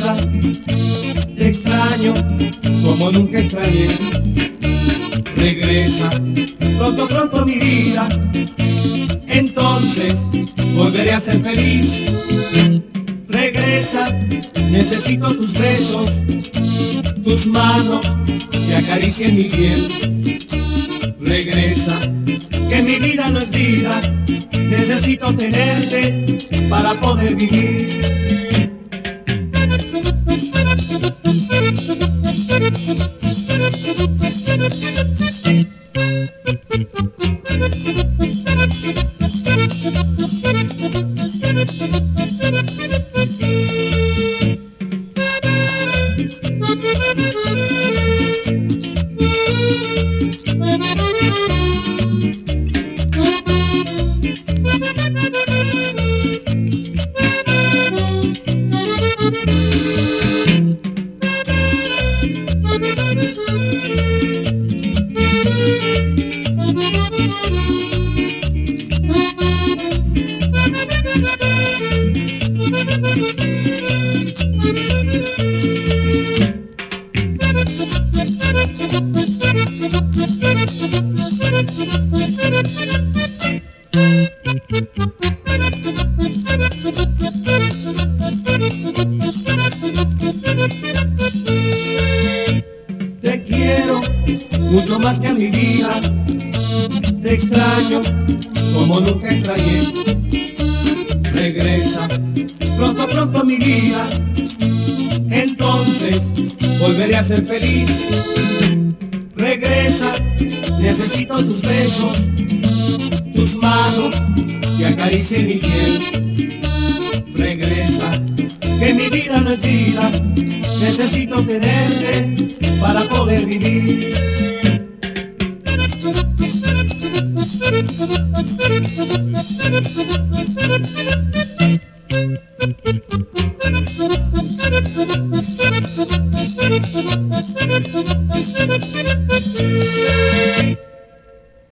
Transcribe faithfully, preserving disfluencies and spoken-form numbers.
vida, te extraño como nunca extrañé. Regresa pronto, pronto mi vida, entonces volveré a ser feliz. Regresa, necesito tus besos, tus manos que acaricien mi piel. Regresa, que mi vida no es vida, necesito tenerte para poder vivir. Te quiero mucho más que a mi vida, te extraño como nunca extrañé. Regresa pronto, pronto mi vida, entonces volveré a ser feliz. Regresa, necesito tus besos, tus manos que acaricien mi piel. Regresa, que mi vida no es vida, necesito tenerte para poder vivir. Thank you.